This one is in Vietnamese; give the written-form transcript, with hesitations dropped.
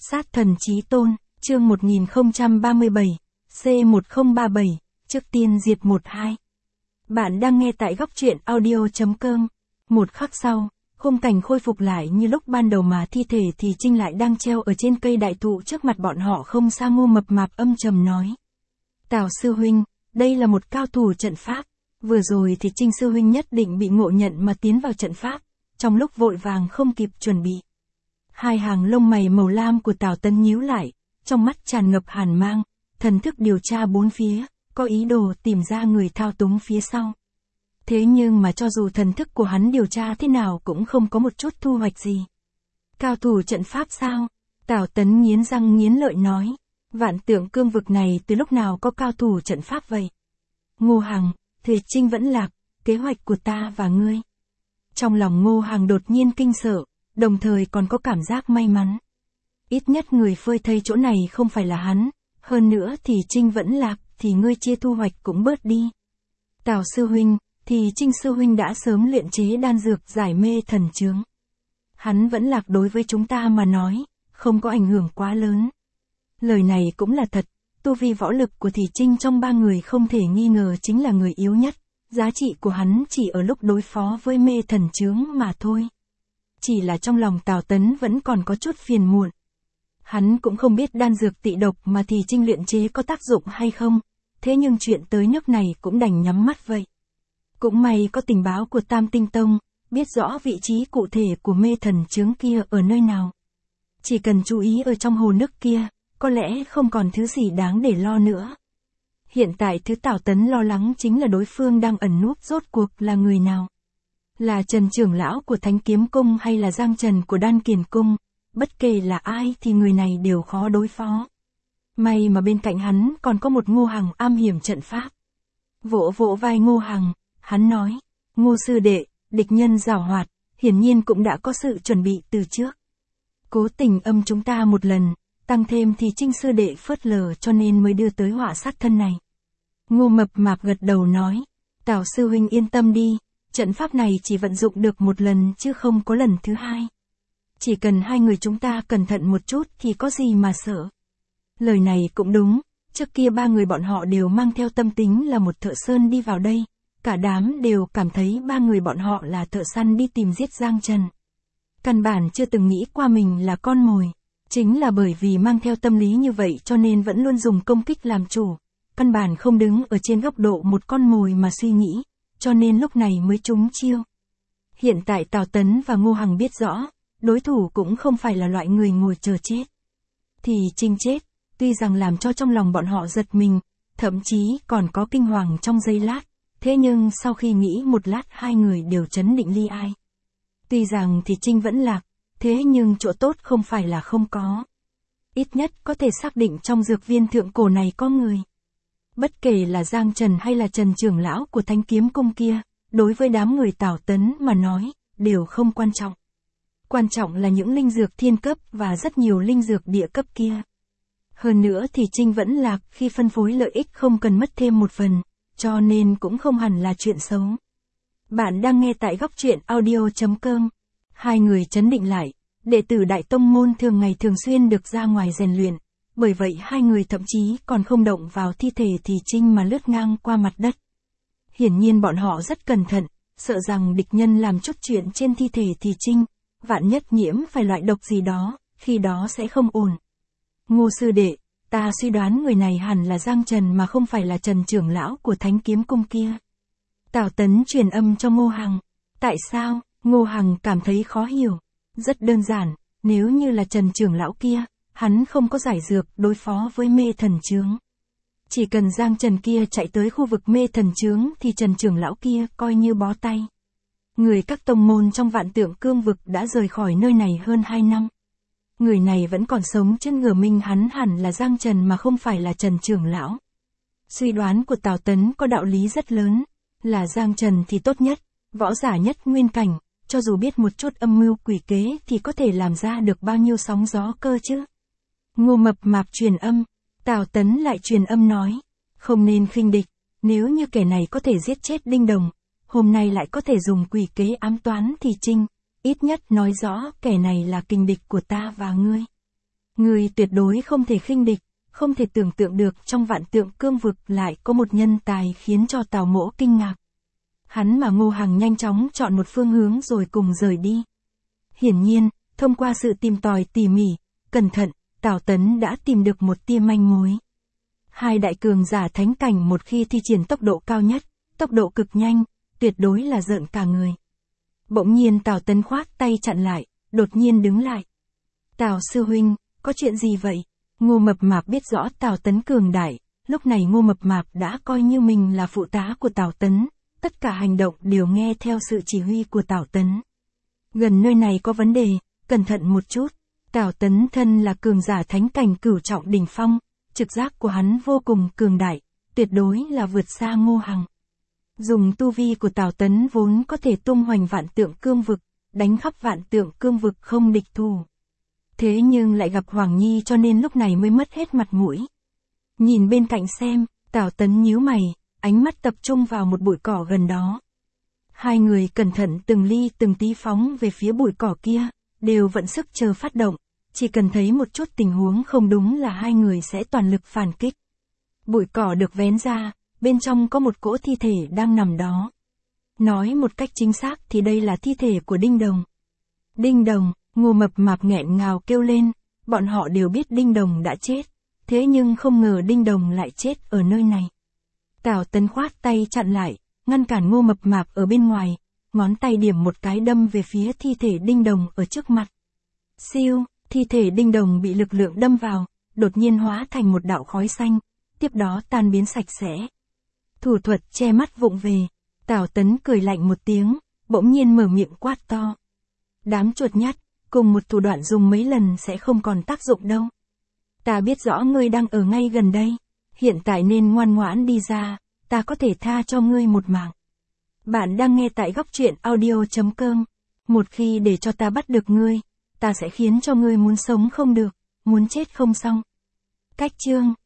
Sát thần chí tôn, chương 1037, C1037, trước tiên diệt 12. Bạn đang nghe tại góc truyện audio.com. Một khắc sau, khung cảnh khôi phục lại như lúc ban đầu mà thi thể thì Trinh lại đang treo ở trên cây đại thụ trước mặt bọn họ không xa. Ngô mập mạp âm trầm nói. Tào sư huynh, đây là một cao thủ trận pháp. Vừa rồi thì Trinh sư huynh nhất định bị ngộ nhận mà tiến vào trận pháp, trong lúc vội vàng không kịp chuẩn bị. Hai hàng lông mày màu lam của Tào Tấn nhíu lại, trong mắt tràn ngập hàn mang, thần thức điều tra bốn phía, có ý đồ tìm ra người thao túng phía sau. Thế nhưng mà cho dù thần thức của hắn điều tra thế nào cũng không có một chút thu hoạch gì. Cao thủ trận pháp sao? Tào Tấn nghiến răng nghiến lợi nói. Vạn Tượng cương vực này từ lúc nào có cao thủ trận pháp vậy? Ngô Hằng, Thùy Trinh vẫn lạc, kế hoạch của ta và ngươi. Trong lòng Ngô Hằng đột nhiên kinh sợ, đồng thời còn có cảm giác may mắn. Ít nhất người phơi thây chỗ này không phải là hắn, hơn nữa thì Trinh vẫn lạc, thì ngươi chia thu hoạch cũng bớt đi. Tào sư huynh, thì Trinh sư huynh đã sớm luyện chế đan dược giải mê thần chướng. Hắn vẫn lạc đối với chúng ta mà nói, không có ảnh hưởng quá lớn. Lời này cũng là thật, tu vi võ lực của Thì Trinh trong ba người không thể nghi ngờ chính là người yếu nhất, giá trị của hắn chỉ ở lúc đối phó với mê thần chướng mà thôi. Chỉ là trong lòng Tào Tấn vẫn còn có chút phiền muộn. Hắn cũng không biết đan dược tị độc mà Thì Trinh luyện chế có tác dụng hay không, thế nhưng chuyện tới nước này cũng đành nhắm mắt vậy. Cũng may có tình báo của Tam Tinh Tông, biết rõ vị trí cụ thể của mê thần chướng kia ở nơi nào. Chỉ cần chú ý ở trong hồ nước kia, có lẽ không còn thứ gì đáng để lo nữa. Hiện tại thứ Tào Tấn lo lắng chính là đối phương đang ẩn núp rốt cuộc là người nào. Là Trần trưởng lão của Thánh Kiếm Cung hay là Giang Trần của Đan Kiền Cung, bất kể là ai thì người này đều khó đối phó. May mà bên cạnh hắn còn có một Ngô Hằng am hiểm trận pháp. Vỗ vỗ vai Ngô Hằng, hắn nói, Ngô sư đệ, địch nhân giảo hoạt, hiển nhiên cũng đã có sự chuẩn bị từ trước. Cố tình âm chúng ta một lần, tăng thêm thì Trinh sư đệ phớt lờ cho nên mới đưa tới họa sát thân này. Ngô mập mạp gật đầu nói, Tào sư huynh yên tâm đi, trận pháp này chỉ vận dụng được một lần chứ không có lần thứ hai. Chỉ cần hai người chúng ta cẩn thận một chút thì có gì mà sợ. Lời này cũng đúng, trước kia ba người bọn họ đều mang theo tâm tính là một thợ sơn đi vào đây, cả đám đều cảm thấy ba người bọn họ là thợ săn đi tìm giết Giang Trần. Căn bản chưa từng nghĩ qua mình là con mồi, chính là bởi vì mang theo tâm lý như vậy cho nên vẫn luôn dùng công kích làm chủ, căn bản không đứng ở trên góc độ một con mồi mà suy nghĩ, cho nên lúc này mới trúng chiêu. Hiện tại Tào Tấn và Ngô Hằng biết rõ, đối thủ cũng không phải là loại người ngồi chờ chết. Thì Trinh chết, tuy rằng làm cho trong lòng bọn họ giật mình, thậm chí còn có kinh hoàng trong giây lát, thế nhưng sau khi nghĩ một lát hai người đều trấn định li ai. Tuy rằng thì Trinh vẫn lạc, thế nhưng chỗ tốt không phải là không có. Ít nhất có thể xác định trong dược viên thượng cổ này có người. Bất kể là Giang Trần hay là Trần trưởng lão của Thánh Kiếm Cung kia, đối với đám người Tào Tấn mà nói, đều không quan trọng. Quan trọng là những linh dược thiên cấp và rất nhiều linh dược địa cấp kia. Hơn nữa thì Trinh vẫn lạc khi phân phối lợi ích không cần mất thêm một phần, cho nên cũng không hẳn là chuyện xấu. Bạn đang nghe tại góc truyện audio.com. Hai người trấn định lại, đệ tử Đại Tông Môn thường ngày thường xuyên được ra ngoài rèn luyện, bởi vậy hai người thậm chí còn không động vào thi thể Thì Trinh mà lướt ngang qua mặt đất. Hiển nhiên bọn họ rất cẩn thận, sợ rằng địch nhân làm chút chuyện trên thi thể Thì Trinh, vạn nhất nhiễm phải loại độc gì đó, khi đó sẽ không ổn. Ngô sư đệ, ta suy đoán người này hẳn là Giang Trần mà không phải là Trần trưởng lão của Thánh Kiếm Cung kia. Tào Tấn truyền âm cho Ngô Hằng. Tại sao? Ngô Hằng cảm thấy khó hiểu. Rất đơn giản, nếu như là Trần trưởng lão kia, hắn không có giải dược đối phó với mê thần chướng. Chỉ cần Giang Trần kia chạy tới khu vực mê thần chướng thì Trần trưởng lão kia coi như bó tay. Người các tông môn trong Vạn Tượng cương vực đã rời khỏi nơi này hơn 2 năm. Người này vẫn còn sống chứ ngờ minh hắn hẳn là Giang Trần mà không phải là Trần trưởng lão. Suy đoán của Tào Tấn có đạo lý rất lớn, là Giang Trần thì tốt nhất, võ giả nhất nguyên cảnh, cho dù biết một chút âm mưu quỷ kế thì có thể làm ra được bao nhiêu sóng gió cơ chứ. Ngô mập mạp truyền âm, Tào Tấn lại truyền âm nói, không nên khinh địch, nếu như kẻ này có thể giết chết Đinh Đồng, hôm nay lại có thể dùng quỷ kế ám toán thì Trinh, ít nhất nói rõ kẻ này là kình địch của ta và ngươi. Người tuyệt đối không thể khinh địch, không thể tưởng tượng được trong vạn tượng cương vực lại có một nhân tài khiến cho Tào Mỗ kinh ngạc. Hắn và Ngô Hằng nhanh chóng chọn một phương hướng rồi cùng rời đi. Hiển nhiên, thông qua sự tìm tòi tỉ mỉ, cẩn thận, Tào Tấn đã tìm được một tia manh mối. Hai đại cường giả thánh cảnh một khi thi triển tốc độ cao nhất, tốc độ cực nhanh, tuyệt đối là rợn cả người. Bỗng nhiên Tào Tấn khoát tay chặn lại, đột nhiên đứng lại. Tào sư huynh, có chuyện gì vậy? Ngô Mập Mạp biết rõ Tào Tấn cường đại, lúc này Ngô Mập Mạp đã coi như mình là phụ tá của Tào Tấn, tất cả hành động đều nghe theo sự chỉ huy của Tào Tấn. Gần nơi này có vấn đề, cẩn thận một chút. Tào Tấn thân là cường giả thánh cảnh cửu trọng đỉnh phong, trực giác của hắn vô cùng cường đại, tuyệt đối là vượt xa Ngô Hằng. Dùng tu vi của Tào Tấn vốn có thể tung hoành vạn tượng cương vực, đánh khắp vạn tượng cương vực không địch thủ. Thế nhưng lại gặp Hoàng Nhi cho nên lúc này mới mất hết mặt mũi. Nhìn bên cạnh xem, Tào Tấn nhíu mày, ánh mắt tập trung vào một bụi cỏ gần đó. Hai người cẩn thận từng ly từng tí phóng về phía bụi cỏ kia, đều vận sức chờ phát động, chỉ cần thấy một chút tình huống không đúng là hai người sẽ toàn lực phản kích. Bụi cỏ được vén ra, bên trong có một cỗ thi thể đang nằm đó. Nói một cách chính xác thì đây là thi thể của Đinh Đồng. Đinh Đồng, Ngô Mập Mạp nghẹn ngào kêu lên, bọn họ đều biết Đinh Đồng đã chết, thế nhưng không ngờ Đinh Đồng lại chết ở nơi này. Tào Tấn khoát tay chặn lại, ngăn cản Ngô Mập Mạp ở bên ngoài, ngón tay điểm một cái đâm về phía thi thể Đinh Đồng ở trước mặt. Siêu, thi thể Đinh Đồng bị lực lượng đâm vào, đột nhiên hóa thành một đạo khói xanh, tiếp đó tan biến sạch sẽ. Thủ thuật che mắt vụng về, Tào Tấn cười lạnh một tiếng, bỗng nhiên mở miệng quát to. Đám chuột nhắt, cùng một thủ đoạn dùng mấy lần sẽ không còn tác dụng đâu. Ta biết rõ ngươi đang ở ngay gần đây, hiện tại nên ngoan ngoãn đi ra, ta có thể tha cho ngươi một mạng. Bạn đang nghe tại góc truyện audio.com. Một khi để cho ta bắt được ngươi, ta sẽ khiến cho ngươi muốn sống không được, muốn chết không xong. Cách chương